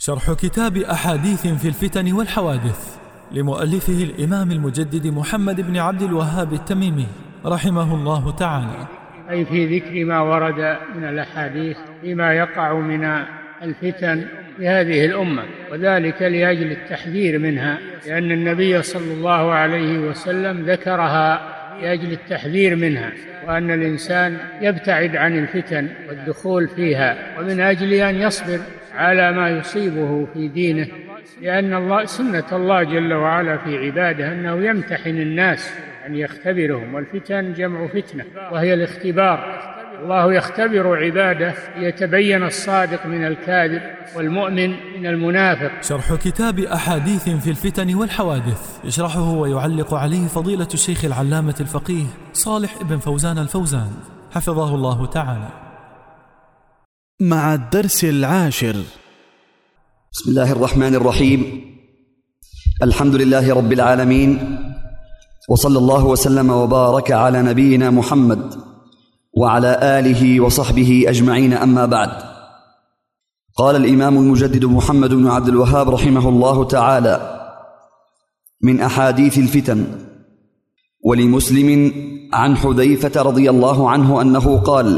شرح كتاب أحاديث في الفتن والحوادث لمؤلفه الإمام المجدد محمد بن عبد الوهاب التميمي رحمه الله تعالى، أي في ذكر ما ورد من الأحاديث فيما يقع من الفتن في هذه الأمة، وذلك لأجل التحذير منها، لأن النبي صلى الله عليه وسلم ذكرها لأجل التحذير منها، وأن الإنسان يبتعد عن الفتن والدخول فيها، ومن أجل أن يصبر على ما يصيبه في دينه، لأن سنة الله جل وعلا في عباده أنه يمتحن الناس أن يختبرهم، والفتن جمع فتنة وهي الاختبار. الله يختبر عباده ليتبين الصادق من الكاذب والمؤمن من المنافق. شرح كتاب أحاديث في الفتن والحوادث يشرحه ويعلق عليه فضيلة الشيخ العلامة الفقيه صالح بن فوزان الفوزان حفظه الله تعالى. مع الدرس 10. بسم الله الرحمن الرحيم. الحمد لله رب العالمين، وصلى الله وسلم وبارك على نبينا محمد وعلى آله وصحبه أجمعين، أما بعد. قال الإمام المجدد محمد بن عبد الوهاب رحمه الله تعالى: من أحاديث الفتن. ولمسلم عن حذيفة رضي الله عنه أنه قال: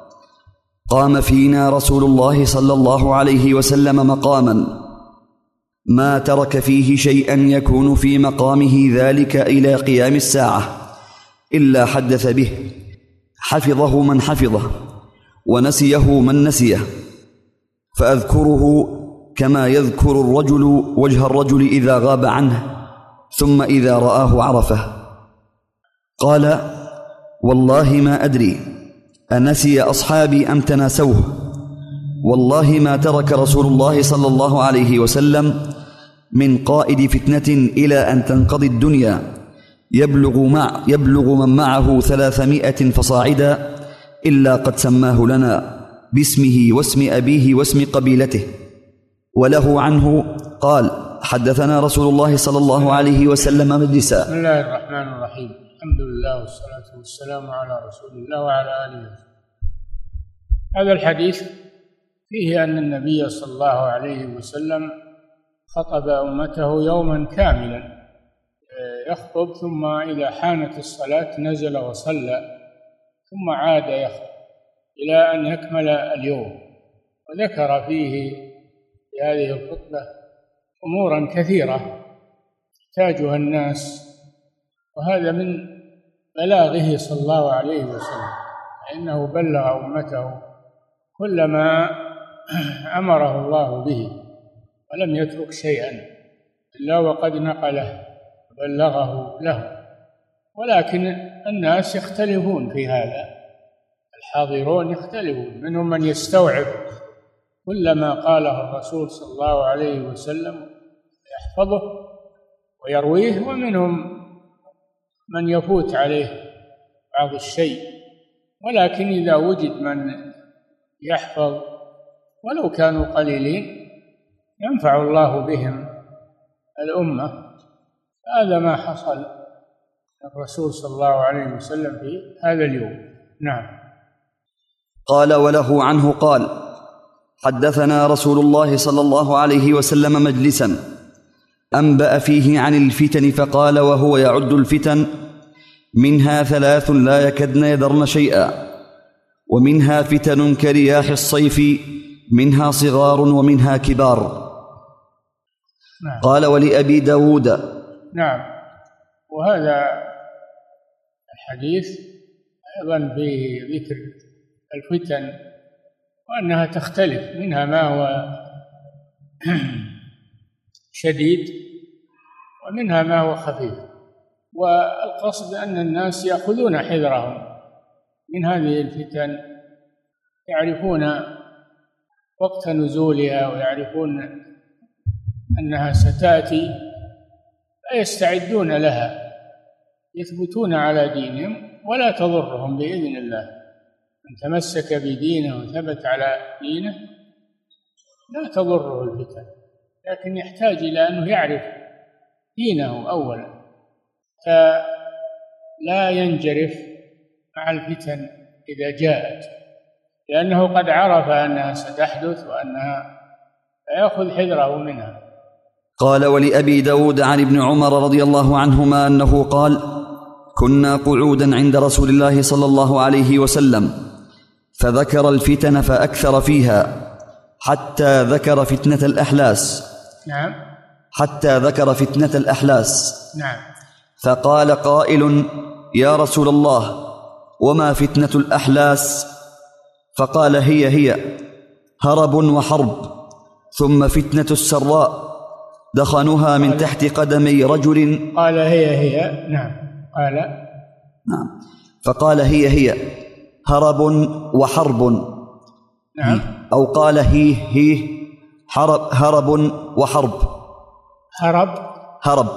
قام فينا رسول الله صلى الله عليه وسلم مقاما ما ترك فيه شيئا يكون في مقامه ذلك إلى قيام الساعة إلا حدث به، حفظه من حفظه ونسيه من نسيه، فأذكره كما يذكر الرجل وجه الرجل إذا غاب عنه ثم إذا رآه عرفه. قال: والله ما أدري أنسي أصحابي أم تناسوه، والله ما ترك رسول الله صلى الله عليه وسلم من قائد فتنة إلى أن تنقضي الدنيا يبلغ من معه 300 فصاعدا إلا قد سماه لنا باسمه واسم أبيه واسم قبيلته. وله عنه قال: حدثنا رسول الله صلى الله عليه وسلم مجلسا. بسم الله الرحمن الرحيم. الحمد لله والصلاة والسلام على رسول الله وعلى آله وسلم. هذا الحديث فيه أن النبي صلى الله عليه وسلم خطب أمته يوما كاملا، يخطب ثم إذا حانت الصلاة نزل وصلى ثم عاد يخطب إلى أن يكمل اليوم. وذكر فيه في هذه الخطبة أمورا كثيرة يحتاجها الناس، وهذا من بلاغه صلى الله عليه وسلم، فإنه بلغ أمته كل ما أمره الله به ولم يترك شيئا إلا وقد نقله وبلغه له. ولكن الناس يختلفون في هذا، الحاضرون يختلفون، منهم من يستوعب كل ما قاله الرسول صلى الله عليه وسلم يحفظه ويرويه، ومنهم من يفوت عليه بعض الشيء. ولكن إذا وجد من يحفظ ولو كانوا قليلين ينفع الله بهم الأمة. هذا ما حصل الرسول صلى الله عليه وسلم في هذا اليوم. نعم. قال: وله عنه قال: حدثنا رسول الله صلى الله عليه وسلم مجلسا أنبأ فيه عن الفتن فقال وهو يعد الفتن: منها 3 لا يكدن يذرن شيئا، ومنها فتن كرياح الصيف، منها صغار ومنها كبار. نعم. قال: ولأبي داود. نعم. وهذا الحديث أيضا فيه ذكر الفتن وأنها تختلف، منها ما هو شديد ومنها ما هو خفيف، والقصد أن الناس يأخذون حذرهم من هذه الفتن، يعرفون وقت نزولها ويعرفون أنها ستأتي فيستعدون لها، يثبتون على دينهم ولا تضرهم بإذن الله. من تمسك بدينه وثبت على دينه لا تضره الفتن، لكن يحتاج إلى أنه يعرف دينه أولا، فلا ينجرف مع الفتن إذا جاءت، لأنه قد عرف أنها ستحدث وأنها فيأخذ حذره منها. قال: ولأبي داود عن ابن عمر رضي الله عنهما أنه قال: كنا قعودا عند رسول الله صلى الله عليه وسلم فذكر الفتن فأكثر فيها حتى ذكر فتنة الأحلاس. نعم. حتى ذكر فتنة الأحلاس. نعم. فقال قائل: يا رسول الله، وما فتنة الأحلاس؟ فقال: هي هرب وحرب، ثم فتنة السراء دخنها من تحت قدمي رجل. قال هي. نعم. قال نعم. فقال: هي هرب وحرب. نعم. أو قال هي هرب وحرب. هرب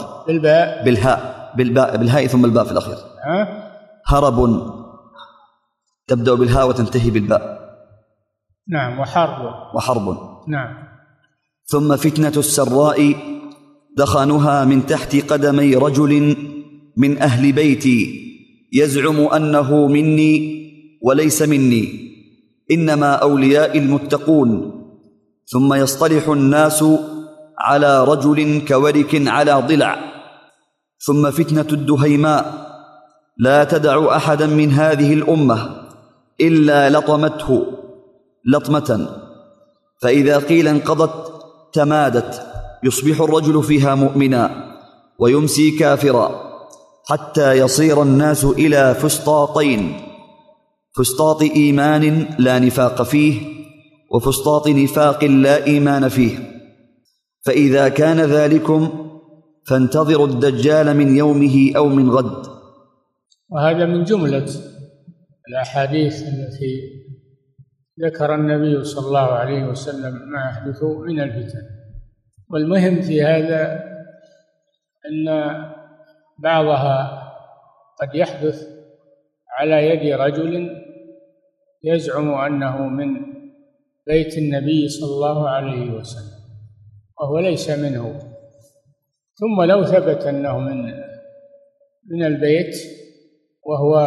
بالهاء ثم الباء في الأخير. هرب تبدأ بالهاء وتنتهي بالباء. نعم. وحرب. نعم. ثم فتنة السراء دخنها من تحت قدمي رجل من أهل بيتي يزعم أنه مني وليس مني، إنما أولياء المتقون. ثم يصطلح الناس على رجل كورك على ضلع. ثم فتنة الدهيماء لا تدع أحدا من هذه الأمة إلا لطمته لطمة، فإذا قيل انقضت تمادت، يصبح الرجل فيها مؤمنا ويمسي كافرا، حتى يصير الناس إلى فسطاطين: فسطاط إيمان لا نفاق فيه، وفسطاط نفاق لا إيمان فيه. فإذا كان ذلكم فانتظروا الدجال من يومه أو من غد. وهذا من جملة الأحاديث التي ذكر النبي صلى الله عليه وسلم ما يحدث من الفتن. والمهم في هذا أن بعضها قد يحدث على يد رجل يزعم أنه من بيت النبي صلى الله عليه وسلم وهو ليس منه، ثم لو ثبت أنه من البيت وهو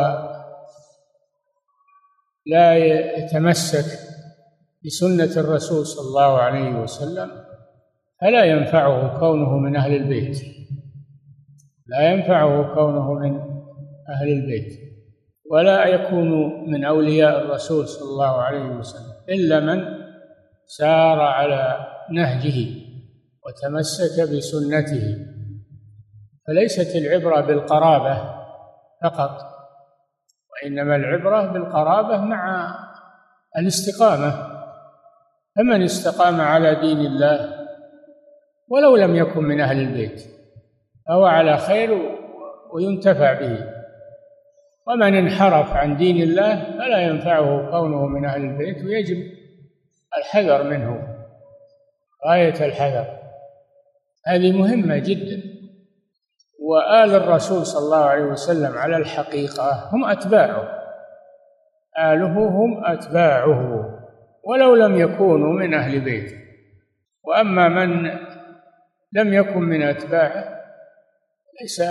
لا يتمسك بسنة الرسول صلى الله عليه وسلم فلا ينفعه كونه من أهل البيت، لا ينفعه كونه من أهل البيت، ولا يكون من أولياء الرسول صلى الله عليه وسلم إلا من سار على نهجه وتمسك بسنته. فليست العبرة بالقرابة فقط، وإنما العبرة بالقرابة مع الاستقامة. فمن استقام على دين الله ولو لم يكن من أهل البيت فهو على خير وينتفع به، ومن انحرف عن دين الله فلا ينفعه كونه من أهل البيت، ويجب الحذر منه غاية الحذر. هذه مهمة جدا. وآل الرسول صلى الله عليه وسلم على الحقيقة هم أتباعه، آله هم أتباعه ولو لم يكونوا من أهل بيته. وأما من لم يكن من أتباعه ليس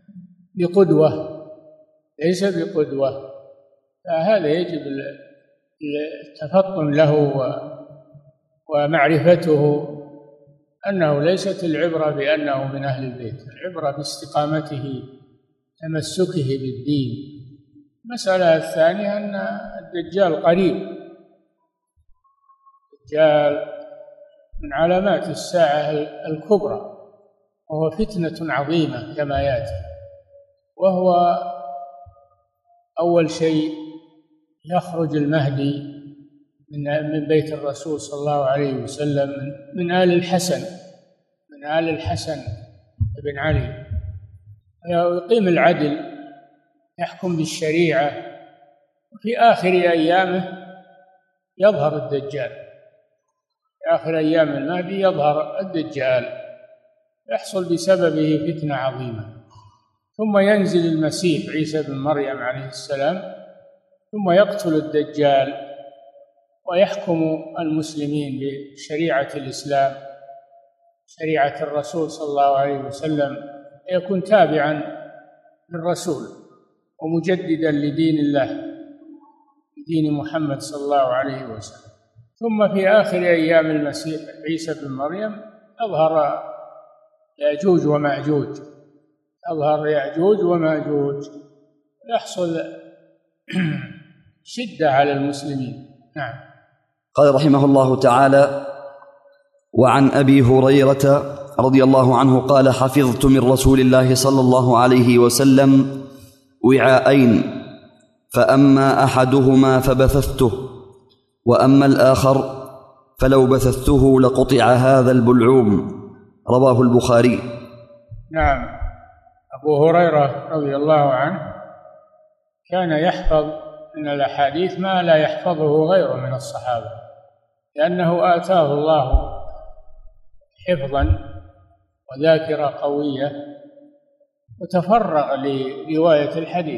بقدوة، فهذا يجب التفطن له ومعرفته أنه ليست العبرة بأنه من أهل البيت، العبرة باستقامته تمسكه بالدين. المسألة الثانية أن الدجال قريب، الدجال من علامات الساعة الكبرى، وهو فتنة عظيمة كما يأتي. وهو أول شيء يخرج المهدي من بيت الرسول صلى الله عليه وسلم من آل الحسن بن علي، ويقيم العدل، يحكم بالشريعة. وفي آخر أيامه يظهر الدجال، في آخر أيام المهدي يظهر الدجال، يحصل بسببه فتنة عظيمة. ثم ينزل المسيح عيسى بن مريم عليه السلام، ثم يقتل الدجال ويحكم المسلمين بشريعة الإسلام، شريعة الرسول صلى الله عليه وسلم، يكون تابعا للرسول ومجددا لدين الله، دين محمد صلى الله عليه وسلم. ثم في آخر أيام المسيح عيسى بن مريم يظهر يأجوج ومأجوج، يحصل شدة على المسلمين. نعم. قال رحمه الله تعالى: وعن أبي هريرة رضي الله عنه قال: حفظت من رسول الله صلى الله عليه وسلم وعاءين، فأما أحدهما فبثثته، وأما الآخر فلو بثثته لقطع هذا البلعوم. رواه البخاري. نعم. أبو هريرة رضي الله عنه كان يحفظ من الأحاديث ما لا يحفظه غيره من الصحابة، لأنه آتاه الله حفظا وذاكرة قوية، وتفرغ لرواية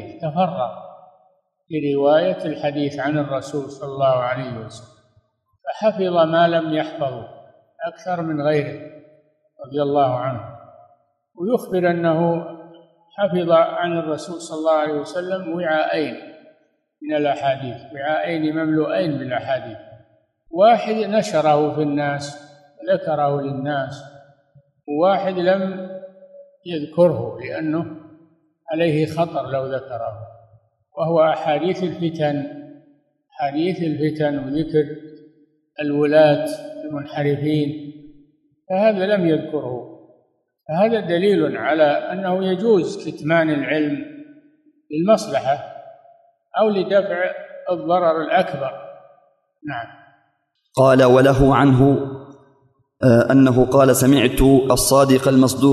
الحديث عن الرسول صلى الله عليه وسلم، فحفظ ما لم يحفظه أكثر من غيره رضي الله عنه. ويخبر أنه حفظ عن الرسول صلى الله عليه وسلم وعاءين من الأحاديث، وعاءين مملوءين بالأحاديث، واحد نشره في الناس ذكره للناس، وواحد لم يذكره لأنه عليه خطر لو ذكره، وهو أحاديث الفتن وذكر الولاة المنحرفين، فهذا لم يذكره. فهذا دليل على أنه يجوز كتمان العلم للمصلحة أو لدفع الضرر الأكبر. نعم. قال: وله عنه أنه قال: سمعت الصادق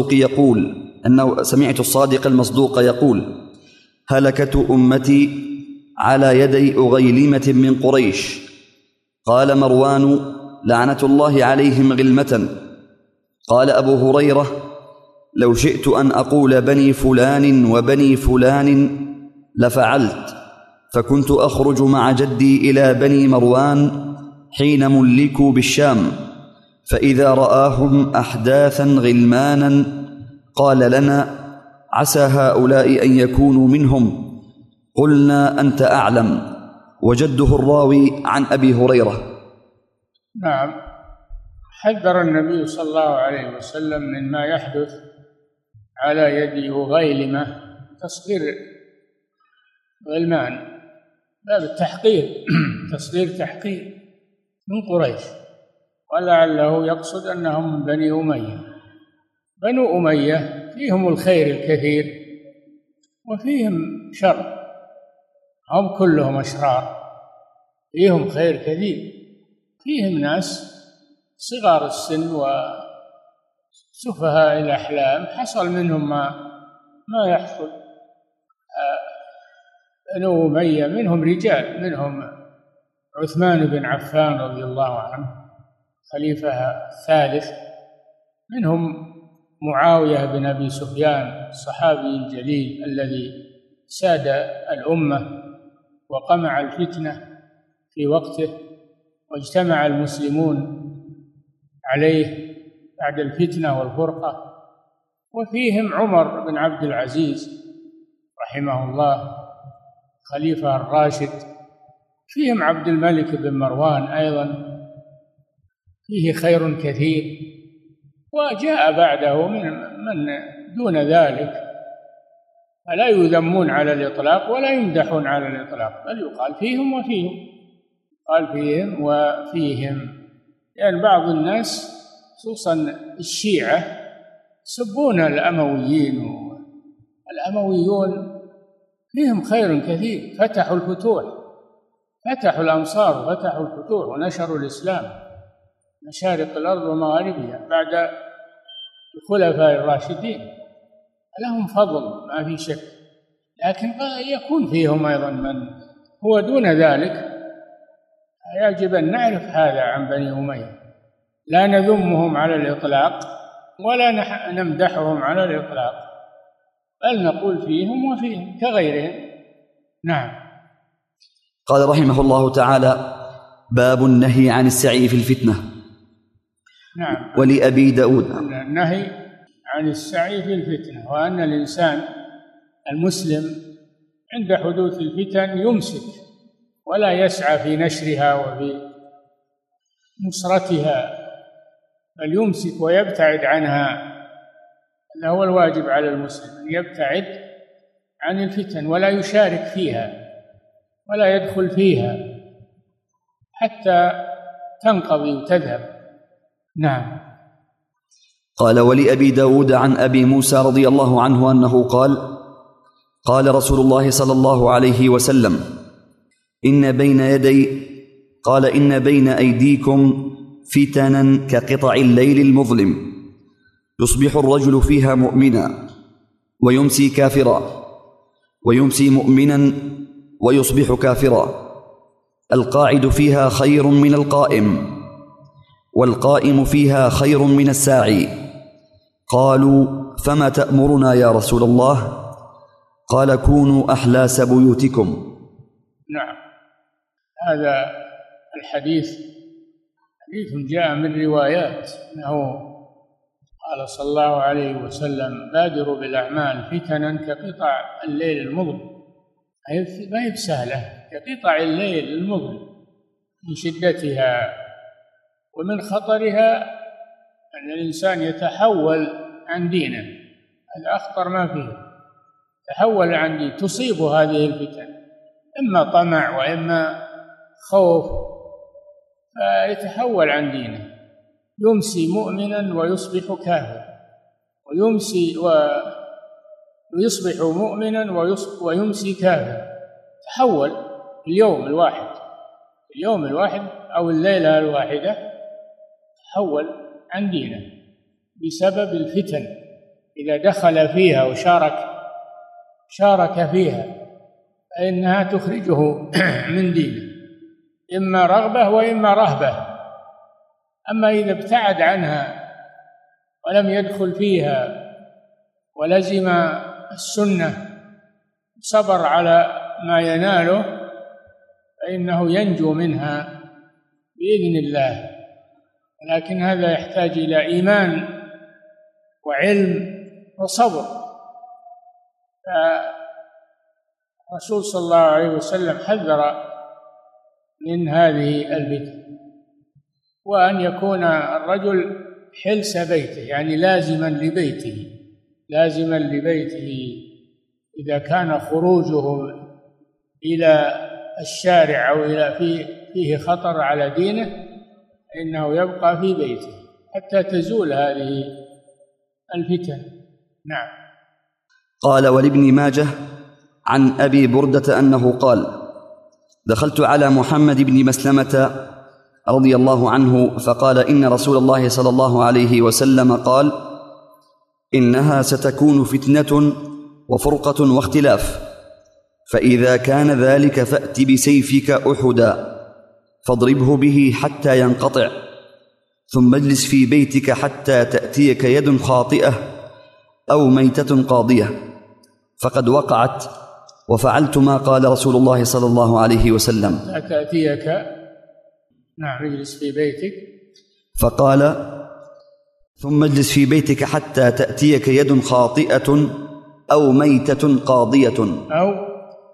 المصدوق يقول: هلكة أمتي على يدي أغيلمة من قريش. قال مروان: لعنة الله عليهم غلمة. قال أبو هريرة: لو شئت أن أقول بني فلان وبني فلان لفعلت، فكنت أخرج مع جدي إلى بني مروان حين ملكوا بالشام، فإذا رآهم أحداثا غلمانا قال لنا: عسى هؤلاء أن يكونوا منهم. قلنا: أنت أعلم. وجده الراوي عن أبي هريرة. نعم. حذر النبي صلى الله عليه وسلم من ما يحدث على يد أغيلمة، تصغير غلمان، باب التحقير تصغير تحقير من قريش، ولعله يقصد أنهم من بني أمية. بنو أمية فيهم الخير الكثير وفيهم شر، هم كلهم أشرار، فيهم خير كثير، فيهم ناس صغار السن وسفهاء الأحلام حصل منهم ما يحصل. بنو أمية منهم رجال، منهم عثمان بن عفان رضي الله عنه خليفة الثالث، منهم معاوية بن أبي سفيان الصحابي الجليل الذي ساد الأمة وقمع الفتنة في وقته، واجتمع المسلمون عليه بعد الفتنة والفرقة. وفيهم عمر بن عبد العزيز رحمه الله خليفة الراشد، فيهم عبد الملك بن مروان أيضا فيه خير كثير، وجاء بعده من دون ذلك، فلا يذمون على الإطلاق ولا يمدحون على الإطلاق، بل يقال فيهم وفيهم، قال فيهم وفيهم، لأن بعض الناس خصوصا الشيعة يسبون الأمويين، والأمويون فيهم خير كثير، فتحوا الفتوح، فتحوا الأمصار وفتحوا الفتوح ونشروا الإسلام مشارق الأرض ومغاربها بعد الخلفاء الراشدين، لهم فضل ما في شك، لكن يكون فيهم أيضا من هو دون ذلك. يجب أن نعرف هذا عن بني أمية، لا نذمهم على الإطلاق ولا نمدحهم على الإطلاق، بل نقول فيهم وفيهم كغيرهم. نعم. قال رحمه الله تعالى: باب النهي عن السعي في الفتنة. نعم. ولأبي داود النهي عن السعي في الفتنة، وأن الإنسان المسلم عند حدوث الفتن يمسك ولا يسعى في نشرها وفي نصرتها، بل يمسك ويبتعد عنها. هذا هو الواجب على المسلم، أن يبتعد عن الفتن ولا يشارك فيها ولا يدخل فيها حتى تنقضي وتذهب. نعم. قال: ولأبي داود عن أبي موسى رضي الله عنه أنه قال: قال رسول الله صلى الله عليه وسلم: إن بين أيديكم فتنا كقطع الليل المظلم، يصبح الرجل فيها مؤمنا ويمسي كافرا، ويمسي مؤمنا ويصبح كافرا، القاعد فيها خير من القائم، والقائم فيها خير من الساعي. قالوا: فما تأمرنا يا رسول الله؟ قال: كونوا أحلاس بيوتكم. نعم. هذا الحديث حديث جاء من روايات أنه قال صلى الله عليه وسلم: بادروا بالأعمال فتنا كقطع الليل المظلم. ما هي بسهلة، كقطع الليل المظلم، من شدتها ومن خطرها أن الإنسان يتحول عن دينه. هذا أخطر ما فيه، تحول عن دينه، تصيب هذه الفتن إما طمع وإما خوف، فيتحول عن دينه، يمسي مؤمنا ويصبح كافرا، ويصبح مؤمنا ويمسي كافرا. تحول اليوم الواحد أو الليلة الواحدة، تحول عن دينه بسبب الفتن. إذا دخل فيها وشارك فيها فإنها تخرجه من دينه، إما رغبة وإما رهبة. أما إذا ابتعد عنها ولم يدخل فيها ولزم السنة، صبر على ما يناله، فإنه ينجو منها بإذن الله. لكن هذا يحتاج إلى إيمان وعلم وصبر. فالرسول صلى الله عليه وسلم حذر من هذه الفتن، وأن يكون الرجل حلس بيته، يعني لازما لبيته. إذا كان خروجه إلى الشارع أو إلى فيه خطر على دينه، إنه يبقى في بيته حتى تزول هذه الفتن. نعم. قال: ولابن ماجه عن أبي بردة أنه قال: دخلت على محمد بن مسلمة رضي الله عنه فقال: إن رسول الله صلى الله عليه وسلم قال: إنها ستكون فتنة وفرقة واختلاف، فإذا كان ذلك فأت بسيفك أحدا فاضربه به حتى ينقطع، ثم اجلس في بيتك حتى تأتيك يد خاطئة أو ميتة قاضية، فقد وقعت، وفعلت ما قال رسول الله صلى الله عليه وسلم. تأتيك، نعم، اجلس في بيتك. فقال: ثم اجلس في بيتك حتى تأتيك يد خاطئة أو ميتة قاضية أو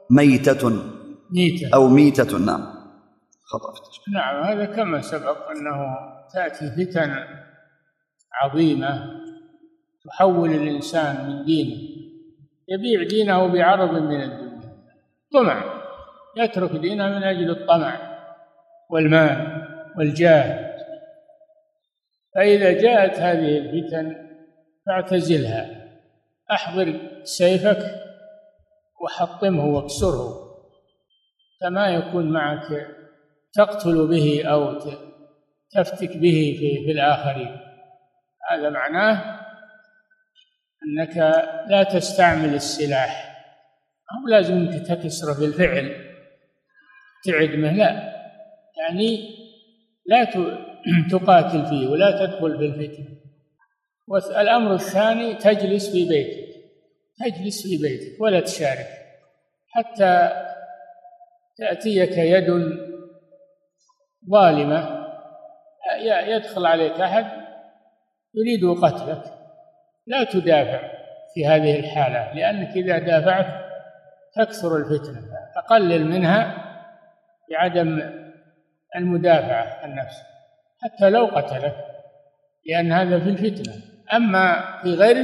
ميتة. نعم، خطأ. نعم، هذا كما سبق أنه تأتي فتن عظيمة تحول الإنسان من دينه، يبيع دينه بعرض من الدنيا، طمع، يترك دينه من أجل الطمع والمال والجاه. فإذا جاءت هذه الفتن فاعتزلها، أحضر سيفك وحطمه واكسره، فما يكون معك تقتل به أو تفتك به في الآخرين. هذا معناه أنك لا تستعمل السلاح، أو لازم تكسره بالفعل تعدمه، لا، يعني لا تقاتل فيه ولا تدخل في الفتنة. والأمر الثاني تجلس في بيتك ولا تشارك حتى تأتيك يد ظالمة، يدخل عليك أحد يريد قتلك، لا تدافع في هذه الحالة، لأنك إذا دافعت تكثر الفتنة، فقلل منها بعدم المدافعة عن نفسك حتى لو قتلك، لأن هذا في الفتنة. أما في غير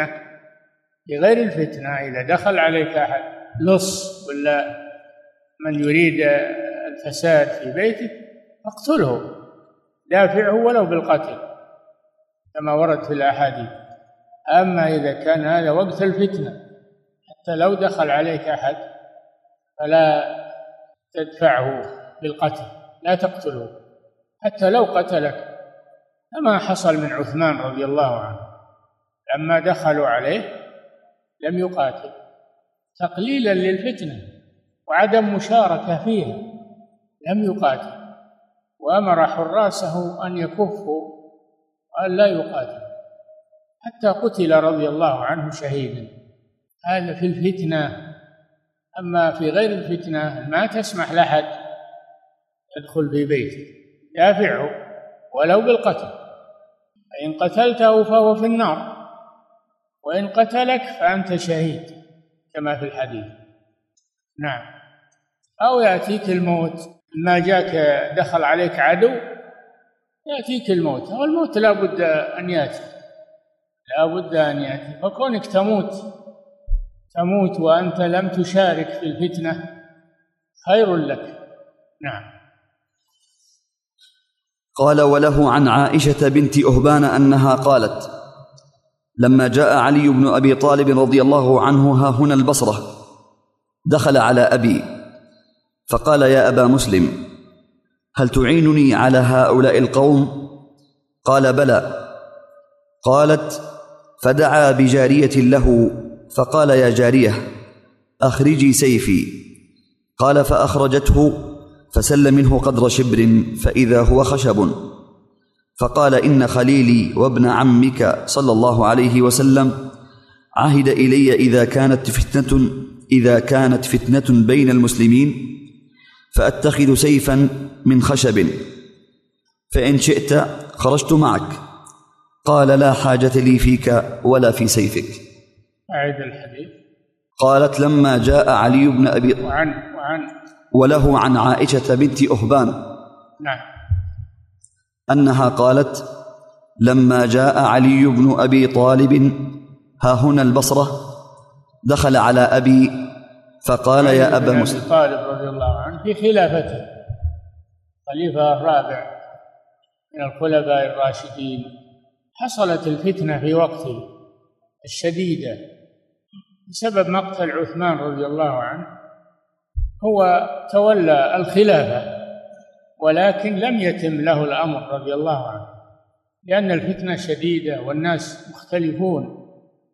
الفتنة إذا دخل عليك أحد لص ولا من يريد الفساد في بيتك فاقتله، دافعه ولو بالقتل كما ورد في الأحاديث. أما إذا كان هذا وقت الفتنة حتى لو دخل عليك أحد فلا تدفعه بالقتل، لا تقتله حتى لو قتلك، كما حصل من عثمان رضي الله عنه لما دخلوا عليه لم يقاتل تقليلا للفتنة وعدم مشاركة فيها، لم يقاتل وأمر حراسه أن يكفوا وأن لا يقاتل حتى قتل رضي الله عنه شهيدا. هذا في الفتنة. أما في غير الفتنة ما تسمح لأحد يدخل في بيتك، دافعه ولو بالقتل، فإن قتلته فهو في النار، وإن قتلك فأنت شهيد كما في الحديث. نعم. أو يأتيك الموت، ما جاك دخل عليك عدو يأتيك الموت، والموت لا بد أن يأتي، فكونك تموت وأنت لم تشارك في الفتنة خير لك. نعم. قال: وله عن عائشة بنت أهبان أنها قالت: لما جاء علي بن أبي طالب رضي الله عنه ها هنا البصرة دخل على أبي فقال: يا أبا مسلم، هل تعينني على هؤلاء القوم؟ قال: بلى. قالت: فدعا بجارية له فقال: يا جارية أخرجي سيفي. قال: فأخرجته فسل منه قدر شبر فإذا هو خشب، فقال: إن خليلي وابن عمك صلى الله عليه وسلم عهد إلي إذا كانت فتنة بين المسلمين فأتخذ سيفا من خشب، فإن شئت خرجت معك. قال: لا حاجة لي فيك ولا في سيفك. أعد الحديث. قالت: لما جاء علي بن أبي وله عن عائشة بنت أهبان نعم أنها قالت: لما جاء علي بن أبي طالب ها هنا البصرة دخل على أبي فقال: يا أبا مسلم. طالب رضي الله عنه في خلافته خليفة الرابع من الخلفاء الراشدين، حصلت الفتنة في وقته الشديدة بسبب مقتل عثمان رضي الله عنه. هو تولى الخلافة ولكن لم يتم له الأمر رضي الله عنه، لأن الفتنة شديدة والناس مختلفون،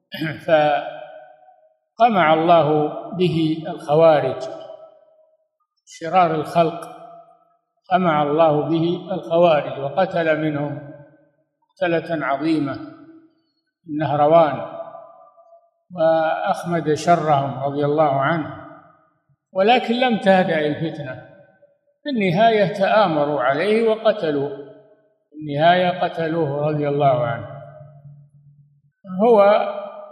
فقمع الله به الخوارج شرار الخلق، قمع الله به الخوارج وقتل منهم قتلة عظيمة النهروان وأخمد شرهم رضي الله عنه، ولكن لم تهدأ الفتنة. في النهاية تآمروا عليه وقتلوه، في النهاية قتلوه رضي الله عنه. هو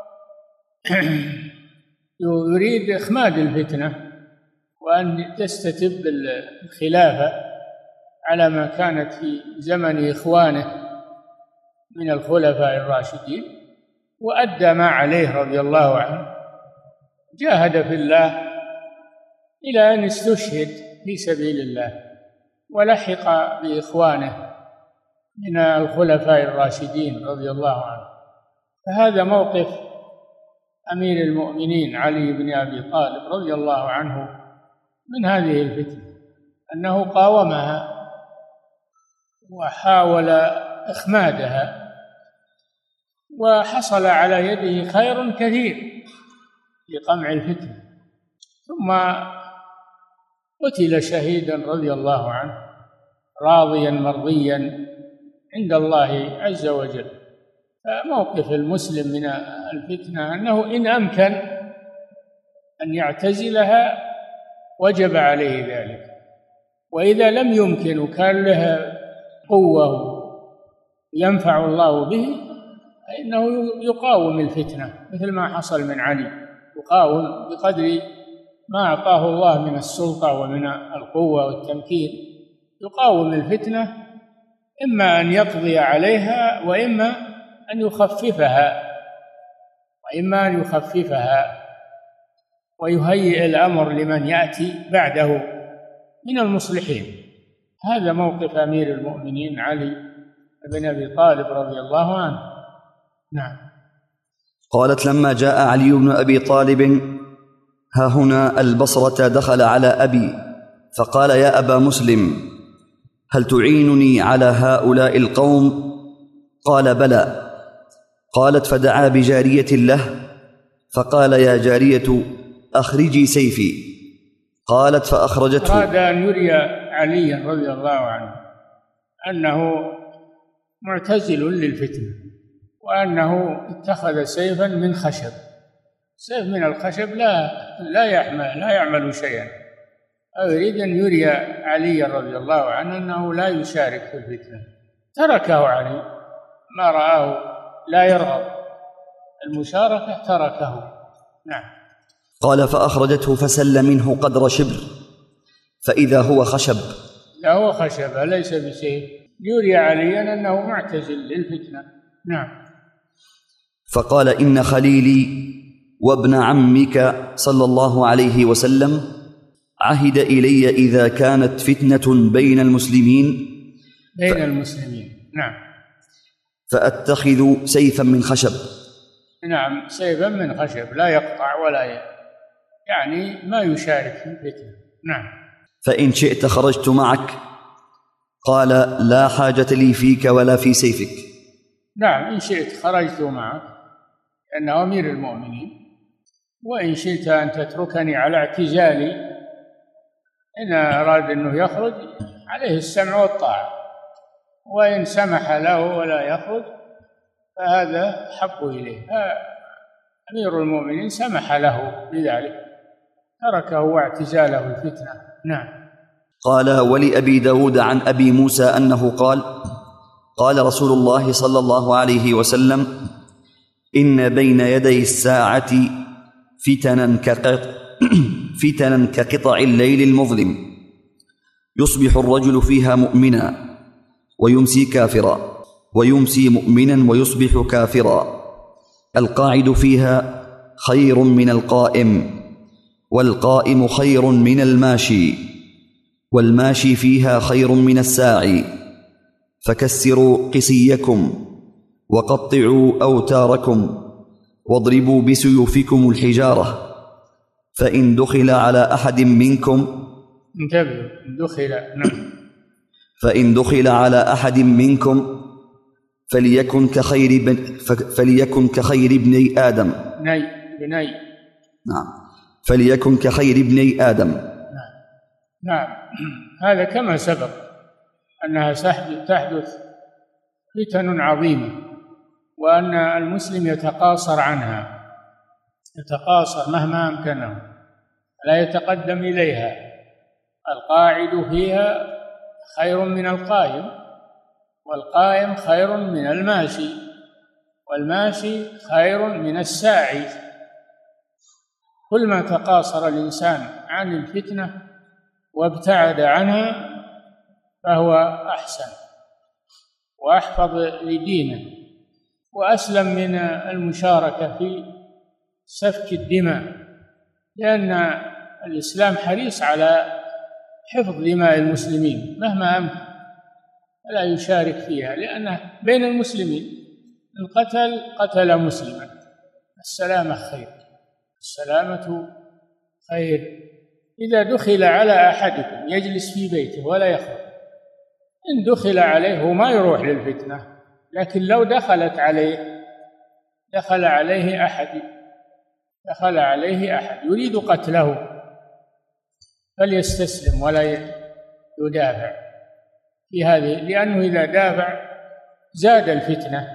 يريد إخماد الفتنة وأن تستتب الخلافة على ما كانت في زمن إخوانه من الخلفاء الراشدين، وأدى ما عليه رضي الله عنه، جاهد في الله إلى أن استشهد في سبيل الله ولحق بإخوانه من الخلفاء الراشدين رضي الله عنه. فهذا موقف أمير المؤمنين علي بن أبي طالب رضي الله عنه من هذه الفتنة، أنه قاومها وحاول إخمادها، وحصل على يده خير كثير لقمع الفتنة، ثم قتل شهيدا رضي الله عنه راضيا مرضيا عند الله عز وجل. فموقف المسلم من الفتنة أنه إن أمكن أن يعتزلها وجب عليه ذلك، وإذا لم يمكن وكان لها قوة ينفع الله به فإنه يقاوم الفتنة، مثل ما حصل من علي، يقاوم بقدر ما أعطاه الله من السلطة ومن القوة والتمكين، يقاوم الفتنة إما أن يقضي عليها وإما أن يخففها ويهيئ الأمر لمن يأتي بعده من المصلحين. هذا موقف أمير المؤمنين علي بن أبي طالب رضي الله عنه. نعم. قالت: لما جاء علي بن أبي طالب ها هنا البصرة دخل على أبي فقال: يا أبا مسلم، هل تعينني على هؤلاء القوم؟ قال: بلى. قالت: فدعا بجارية له فقال: يا جارية أخرجي سيفي. قالت: فأخرجته. أراد أن يري علي رضي الله عنه أنه معتزل للفتنة، وأنه اتخذ سيفا من خشب. سيف من الخشب لا يعمل شيئا. أو يريد أن يري علي رضي الله عنه أنه لا يشارك في الفتنة. تركه علي، ما رآه لا يرغب المشاركة تركه. نعم. قال: فأخرجته فسل منه قدر شبر فإذا هو خشب. لا هو خشب ليس بسيف، يري عليا أنه معتزل للفتنة. نعم. فقال: إن خليلي وابن عمك صلى الله عليه وسلم عهد إلي إذا كانت فتنة بين المسلمين نعم، فأتخذ سيفا من خشب. نعم، سيفا من خشب لا يقطع ولا يعني ما يشارك في الفتنة. نعم. فإن شئت خرجت معك. قال: لا حاجة لي فيك ولا في سيفك. نعم، إن شئت خرجت معك لأنه أمير المؤمنين، وإن شئت أن تتركني على اعتزالي. إن أراد أنه يخرج عليه السمع والطاعة، وإن سمح له ولا يخرج فهذا حق إليه. أمير المؤمنين سمح له بذلك، تركه واعتزاله الفتنة. نعم. قال: ولأبي داود عن أبي موسى أنه قال: قال رسول الله صلى الله عليه وسلم: إن بين يدي الساعة فتنا كقطع الليل المظلم، يصبح الرجل فيها مؤمنا ويمسي كافرا، ويمسي مؤمنا ويصبح كافرا. القاعد فيها خير من القائم، والقائم خير من الماشي، والماشي فيها خير من الساعي. فكسروا قسيكم وقطعوا أوتاركم واضربوا بسيوفكم الحجارة. فإن دخل على أحد منكم فإن دخل على أحد منكم فليكن كخير ابني آدم. نعم، فليكن كخير ابني آدم. نعم. هذا كما سبق أنها تحدث فتن عظيمة، وأن المسلم يتقاصر عنها، يتقاصر مهما أمكنه، لا يتقدم إليها. القاعد فيها خير من القائم، والقائم خير من الماشي، والماشي خير من الساعي. كل ما تقاصر الإنسان عن الفتنة وابتعد عنها فهو أحسن وأحفظ لدينه وأسلم من المشاركة في سفك الدماء، لأن الإسلام حريص على حفظ دماء المسلمين مهما أمكن، لا يشارك فيها، لأنه بين المسلمين إن قتل مسلما السلامة خير. إذا دخل على أحدكم يجلس في بيته ولا يخرج، إن دخل عليه هو ما يروح للفتنة، لكن لو دخل عليه أحد يريد قتله فليستسلم ولا يدافع في هذه، لأنه إذا دافع زاد الفتنة،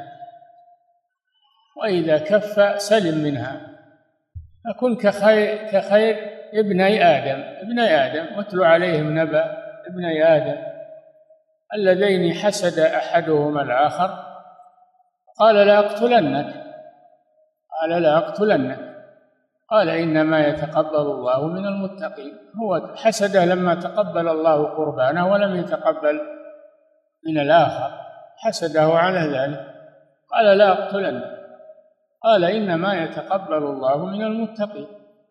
وإذا كف سلم منها. فكن كخير ابني آدم. واتل عليهم نبأ ابني آدم اللذين حسد أحدهما الآخر قال لا أقتلنك قال إنما يتقبل الله من المتقين. هو حسده لما تقبل الله قربانه ولم يتقبل من الآخر حسده على ذلك قال لا أقتلن، قال إنما يتقبل الله من المتقين.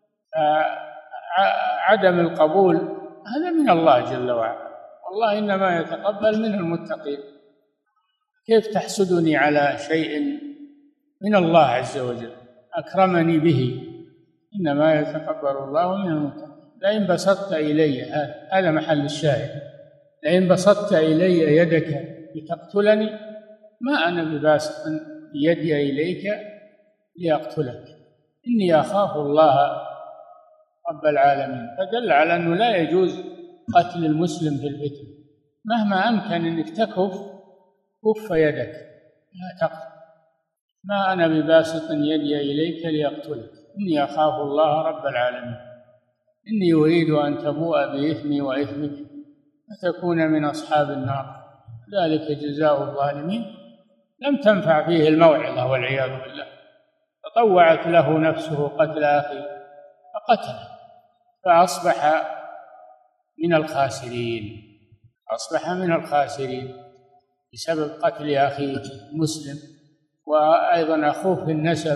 فعدم القبول هذا من الله جل وعلا، والله إنما يتقبل من المتقين. كيف تحسدني على شيء من الله عز وجل أكرمني به؟ إنما يتقبل الله من المتقين. لئن بسطت إلي، هذا محل الشاهد، لئن بسطت إلي يدك لتقتلني ما أنا بباسط يدي إليك لأقتلك، إني أخاف الله رب العالمين. فدل على أنه لا يجوز قتل المسلم في الفتن، مهما أمكن أنك كف يدك لا تقتل. ما أنا بباسط يدي إليك لأقتلك إني أخاف الله رب العالمين، إني أريد أن تبوء بإثمي وإثمك فتكون من أصحاب النار، ذلك جزاء الظالمين. لم تنفع فيه الموعظة والعياذ بالله، فطوعت له نفسه قتل أخيه فقتله، فأصبح من الخاسرين، أصبح من الخاسرين بسبب قتل أخيه مسلم، وأيضا أخوه في النسب.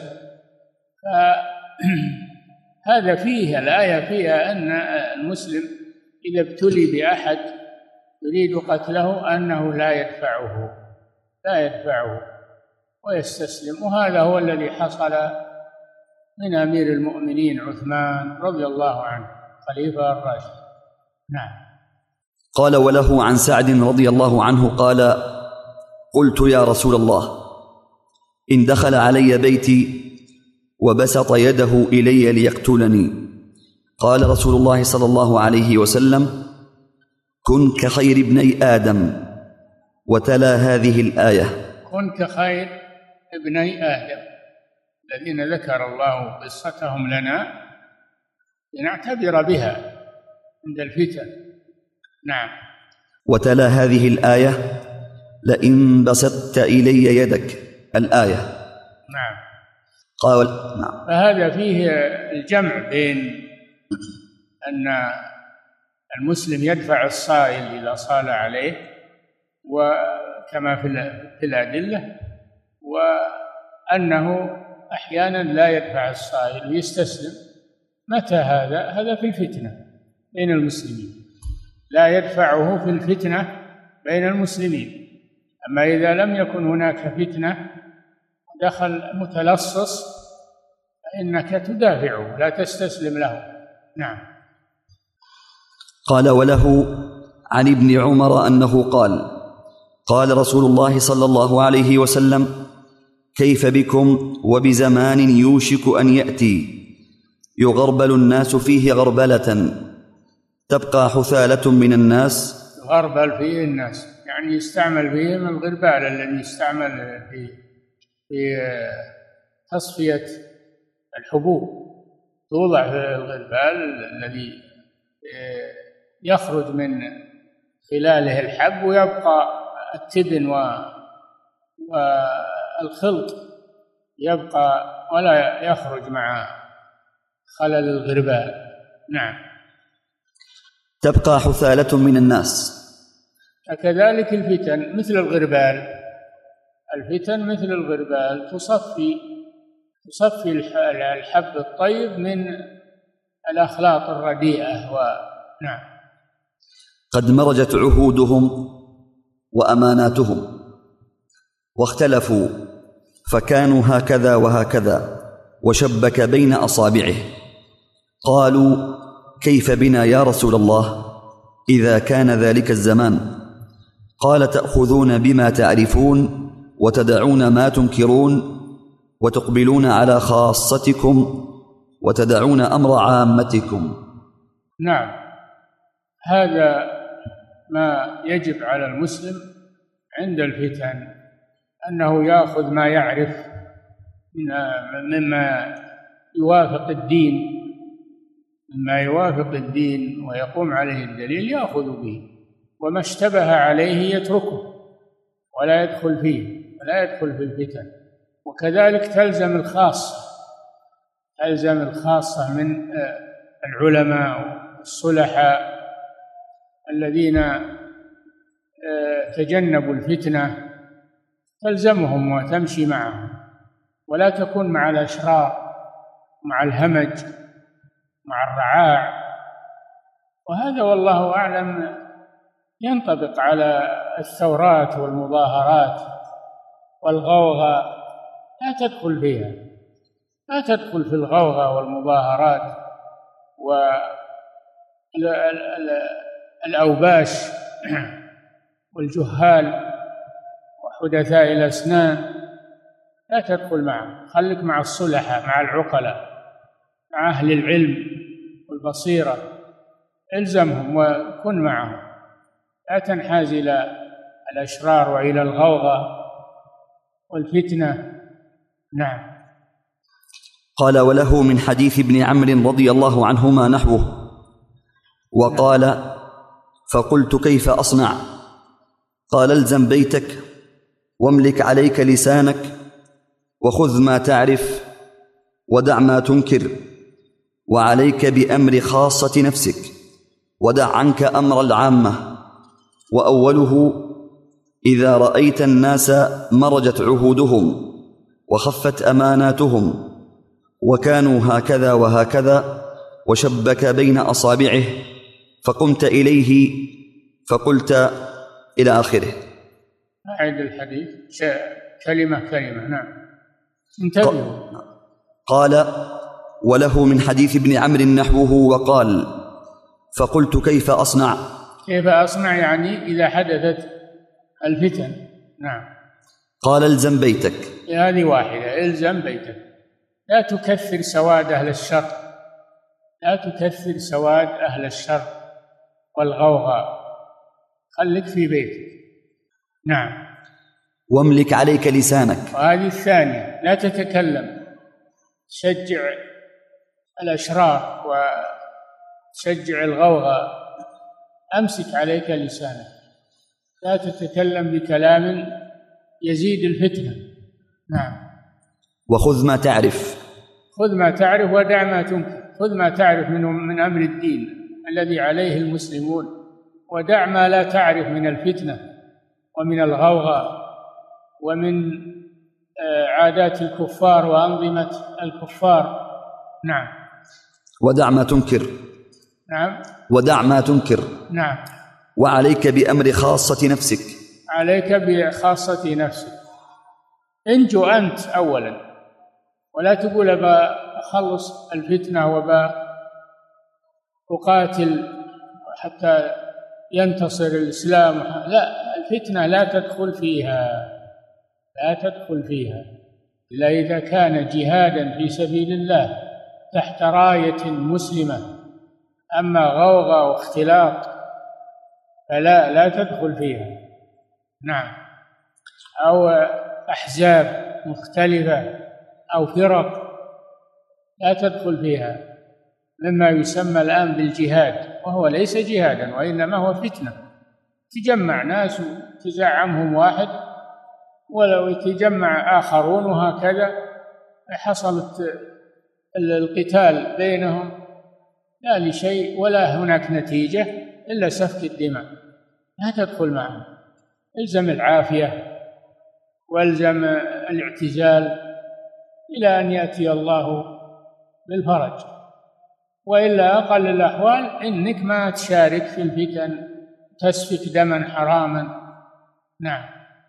فهذا فيه الآية فيها أن المسلم إذا ابتلي بأحد يريد قتله أنه لا يدفعه ويستسلم. وهذا هو الذي حصل من أمير المؤمنين عثمان رضي الله عنه خليفة الراشد. نعم. قال: وله عن سعد رضي الله عنه قال: قلت يا رسول الله، إن دخل علي بيتي وبسط يده إلي ليقتلني، قال رسول الله صلى الله عليه وسلم: كن كخير ابني آدم، وتلا هذه الآية: كن كخير ابني آدم، الذين ذكر الله قصتهم لنا لنعتبر بها عند الفتن. نعم. وتلا هذه الآية: لئن بسطت إلي يدك، الآية. نعم. قال: نعم. فهذا فيه الجمع بين أن المسلم يدفع الصائل إذا صال عليه، وكما في الأدلة، وأنه أحيانا لا يدفع الصائل ويستسلم. متى هذا في الفتنة بين المسلمين، لا يدفعه في الفتنة بين المسلمين. أما إذا لم يكن هناك فتنة دخل متلصص فإنك تدافعه لا تستسلم له. نعم. قال: وله عن ابن عمر أنه قال: قال رسول الله صلى الله عليه وسلم: كيف بكم وبزمان يوشك أن يأتي يغربل الناس فيه غربلة تبقى حثالة من الناس. يغربل فيه الناس يعني يستعمل فيهم الغربال الذي يستعمل في تصفية الحبوب، توضع في الغربال الذي يخرج من خلاله الحب ويبقى التبن والخلط يبقى ولا يخرج مع خلل الغربال. نعم. تبقى حثالة من الناس. كذلك الفتن مثل الغربال، الفتن مثل الغربال تصفي الحب الطيب من الأخلاق الرديئة. نعم. قد مرجت عهودهم وأماناتهم واختلفوا، فكانوا هكذا وهكذا، وشبك بين أصابعه. قالوا: كيف بنا يا رسول الله إذا كان ذلك الزمان؟ قال: تأخذون بما تعرفون وتدعون ما تنكرون، وتقبلون على خاصتكم وتدعون أمر عامتكم. نعم. هذا ما يجب على المسلم عند الفتن، أنه يأخذ ما يعرف مما يوافق الدين ويقوم عليه الدليل يأخذ به، وما اشتبه عليه يتركه ولا يدخل فيه ولا يدخل في الفتن. وكذلك تلزم الخاصة من العلماء والصلحاء الذين ويتجنبوا الفتنة تلزمهم وتمشي معهم، ولا تكون مع الأشرار، مع الهمج، مع الرعاع. وهذا والله أعلم ينطبق على الثورات والمظاهرات والغوغاء. لا تدخل فيها، لا تدخل في الغوغاء والمظاهرات والأوباش والجهال وحدثاء الأسنان. لا تدخل معهم، خليك مع الصلحاء، مع العقلاء، مع أهل العلم والبصيرة، الزمهم وكن معهم، لا تنحاز إلى الأشرار وإلى الغوغاء والفتنة. نعم. قال: وله من حديث ابن عمرو رضي الله عنهما نحوه. وقال: فقلت: كيف أصنع؟ قال: الزم بيتك، واملك عليك لسانك، وخذ ما تعرف، ودع ما تنكر، وعليك بأمر خاصة نفسك، ودع عنك أمر العامة. وأوله: إذا رأيت الناس مرجت عهودهم وخفت أماناتهم وكانوا هكذا وهكذا، وشبك بين أصابعه، فقمت إليه فقلت، إلى آخره. أعد الحديث كلمة كلمة. نعم، انتبهوا. قال: وله من حديث ابن عمرو نحوه. وقال: فقلت: كيف أصنع؟ كيف أصنع يعني إذا حدثت الفتن. نعم. قال: الزم بيتك. هذه واحدة، الزم بيتك، لا تكثر سواد أهل الشر، لا تكثر سواد أهل الشر والغوغاء، خليك في بيتك. نعم. واملك عليك لسانك. وهذه الثانية، لا تتكلم، شجع الأشرار وشجع الغوغاء، أمسك عليك لسانك، لا تتكلم بكلام يزيد الفتنة. نعم. وخذ ما تعرف. خذ ما تعرف ودع ما تنكر. خذ ما تعرف من أمر الدين الذي عليه المسلمون، ودع ما لا تعرف من الفتنة ومن الغوغاء ومن عادات الكفار وأنظمة الكفار. نعم. ودع ما تنكر. نعم. ودع ما تنكر. نعم. وعليك بأمر خاصة نفسك. عليك بخاصة نفسك، انجو أنت أولا، ولا تقول أبا أخلص الفتنة وأبا أقاتل حتى ينتصر الإسلام. لا، الفتنة لا تدخل فيها، لا تدخل فيها إلا إذا كان جهادا في سبيل الله تحت راية مسلمة. أما غوغاء واختلاط فلا تدخل فيها. نعم. أو أحزاب مختلفة أو فرق لا تدخل فيها، مما يسمى الآن بالجهاد، وهو ليس جهادا وإنما هو فتنة. تجمع ناس وتزعمهم واحد، ولو يتجمع آخرون، وهكذا حصلت القتال بينهم لا لشيء ولا هناك نتيجة إلا سفك الدماء. لا تدخل معهم، الزم العافية والزم الاعتزال إلى أن يأتي الله بالفرج، وإلا أقل الأحوال إنك ما تشارك في الفتن تسفك دما حراما. نعم.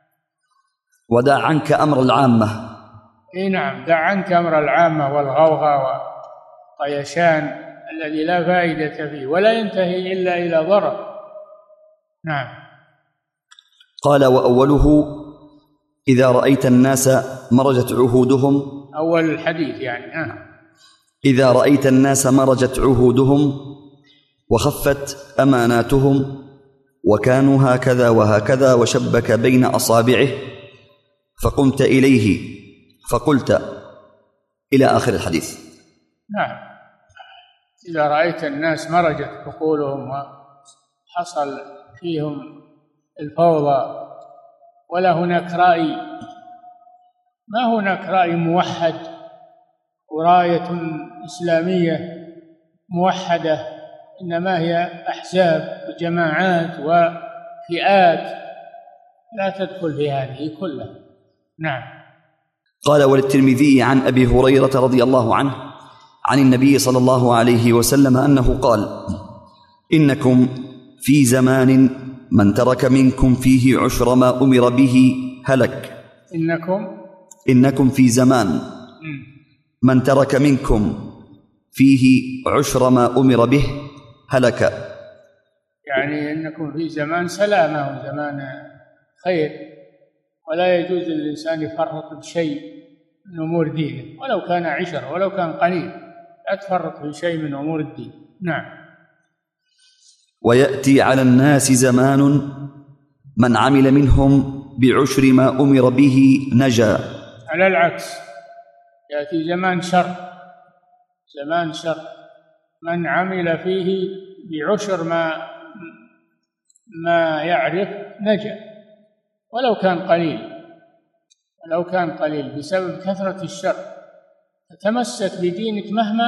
ودع عنك أمر العامة. نعم، دع عنك أمر العامة والغوغاء والطيشان الذي لا فائدة فيه ولا ينتهي إلا إلى ضرر. نعم. قال: وأوله: إذا رأيت الناس مرجت عهودهم. أول الحديث يعني. إذا رأيت الناس مرجت عهودهم وخفت أماناتهم وكانوا هكذا وهكذا، وشبك بين أصابعه، فقمت إليه فقلت، إلى آخر الحديث. نعم. إذا رأيت الناس مرجت عقولهم وحصل فيهم الفوضى ولا هناك رأي، ما هناك رأي موحد وراية إسلامية موحدة، إنما هي أحزاب وجماعات وفئات لا تدخل في هذه كلها. نعم. قال: وللترمذي عن أبي هريرة رضي الله عنه عن النبي صلى الله عليه وسلم أنه قال: إنكم في زمان من ترك منكم فيه عشر ما أمر به هلك. إنكم في زمان من ترك منكم فيه عشر ما أمر به هلك. يعني إنكم في زمان سلامة وزمان خير، ولا يجوز للإنسان يفرط بشيء من أمور دينه ولو كان عشر ولو كان قليل، لا تفرط في شيء من أمور الدين. نعم. ويأتي على الناس زمان من عمل منهم بعشر ما أمر به نجا. على العكس، يأتي زمان شر من عمل فيه بعشر ما يعرف نجا ولو كان قليل بسبب كثرة الشر. فتمسك بدينك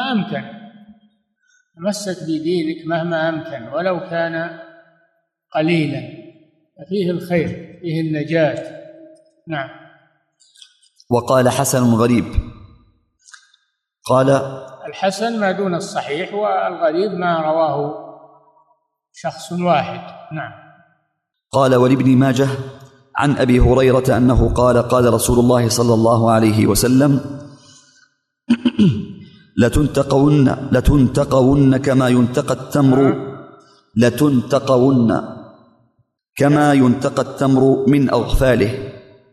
مهما أمكن ولو كان قليلا، فيه الخير، فيه النجاة. نعم. وقال حسن غريب. قال: الحسن ما دون الصحيح، والغريب ما رواه شخص واحد. نعم. قال: ولابن ماجه عن أبي هريرة أنه قال: قال رسول الله صلى الله عليه وسلم: لتنتقون كما ينتقى التمر من أغفاله.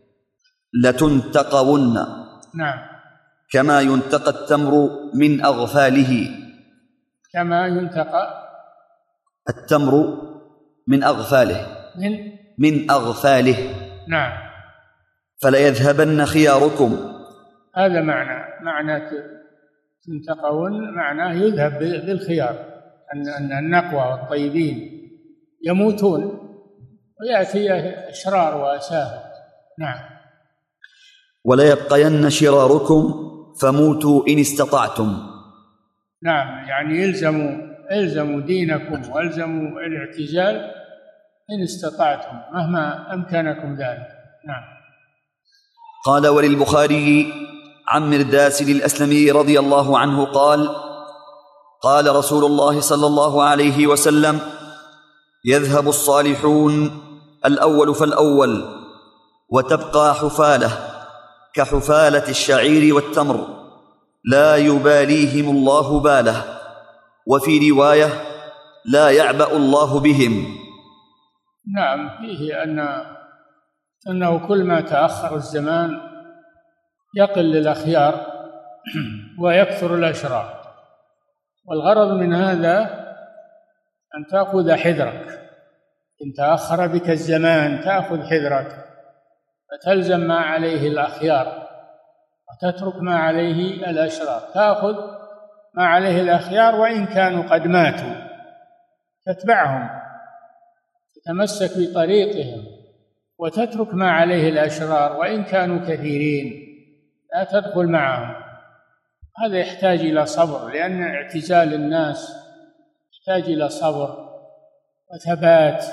لتنتقون نعم كما ينتقى التمر من أغفاله. كما ينتقى التمر من أغفاله. من أغفاله. نعم. فليذهبن خياركم. هذا معنى تنتقون، معناه يذهب بالخيار، أن النقوى والطيبين يموتون ويأتي أشرار وأسافل. نعم. وليبقين شراركم فموتوا إن استطعتم. نعم، يعني الزموا دينكم والزموا الاعتزال إن استطعتم مهما أمكنكم ذلك. نعم. قال: وللبخاري عن مرداس الأسلمي رضي الله عنه قال: قال رسول الله صلى الله عليه وسلم: يذهب الصالحون الأول فالأول، وتبقى حفالة كحفالة الشعير والتمر، لا يباليهم الله باله. وفي رواية: لا يعبأ الله بهم. نعم، فيه أنه كل ما تأخر الزمان يقل الأخيار ويكثر الأشرار، والغرض من هذا أن تأخذ حذرك. إن تأخر بك الزمان تأخذ حذرك، فتلزم ما عليه الأخيار وتترك ما عليه الأشرار. تأخذ ما عليه الأخيار وإن كانوا قد ماتوا، تتبعهم، تتمسك بطريقهم، وتترك ما عليه الأشرار وإن كانوا كثيرين، لا تدخل معهم. هذا يحتاج إلى صبر، لأن اعتزال الناس يحتاج إلى صبر وثبات.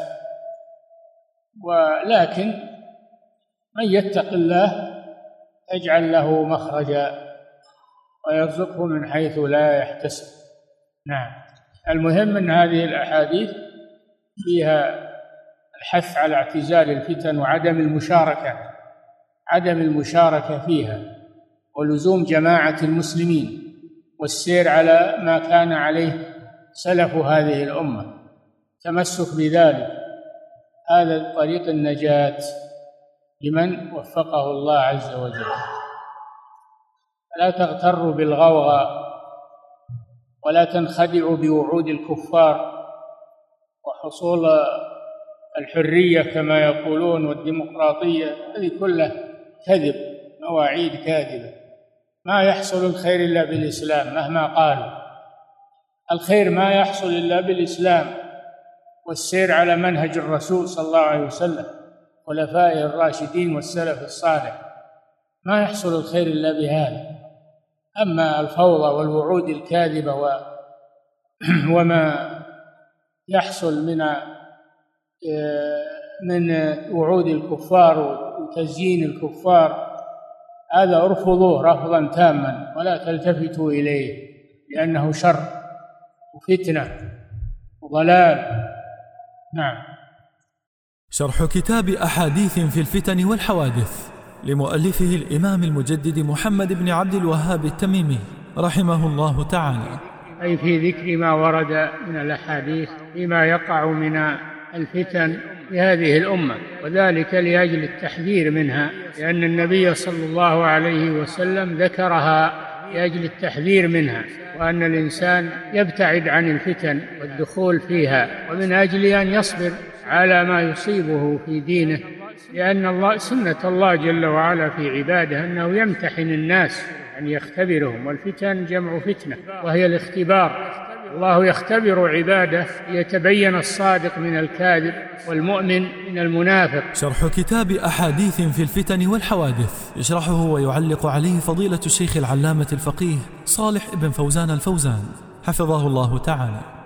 ولكن من يتق الله يجعل له مخرجا ويرزقه من حيث لا يحتسب. نعم. المهم أن هذه الأحاديث فيها الحث على اعتزال الفتن وعدم المشاركة فيها، ولزوم جماعة المسلمين والسير على ما كان عليه سلف هذه الأمة، تمسك بذلك. هذا طريق النجاة لمن وفقه الله عز وجل. لا تغتروا بالغوغاء ولا تنخدعوا بوعود الكفار وحصول الحرية كما يقولون والديمقراطية. هذه كلها كذب، مواعيد كاذبة. ما يحصل الخير إلا بالإسلام مهما قالوا. الخير ما يحصل إلا بالإسلام والسير على منهج الرسول صلى الله عليه وسلم خلفائه الراشدين والسلف الصالح. ما يحصل الخير إلا بهذا. أما الفوضى والوعود الكاذبة وما يحصل من من وعود الكفار وتزيين الكفار، هذا ارفضوه رفضا تاما ولا تلتفتوا إليه، لأنه شر وفتنة وضلال. نعم. شرح كتاب أحاديث في الفتن والحوادث لمؤلفه الإمام المجدد محمد بن عبد الوهاب التميمي رحمه الله تعالى، أي في ذكر ما ورد من الأحاديث فيما يقع من الفتن في هذه الأمة، وذلك لأجل التحذير منها، لأن النبي صلى الله عليه وسلم ذكرها لأجل التحذير منها، وأن الإنسان يبتعد عن الفتن والدخول فيها، ومن أجل أن يصبر على ما يصيبه في دينه، لأن سنة الله جل وعلا في عباده أنه يمتحن الناس، أن يختبرهم، والفتن جمع فتنة وهي الاختبار. الله يختبر عباده ليتبين الصادق من الكاذب والمؤمن من المنافق. شرح كتاب أحاديث في الفتن والحوادث يشرحه ويعلق عليه فضيلة الشيخ العلامة الفقيه صالح بن فوزان الفوزان حفظه الله تعالى.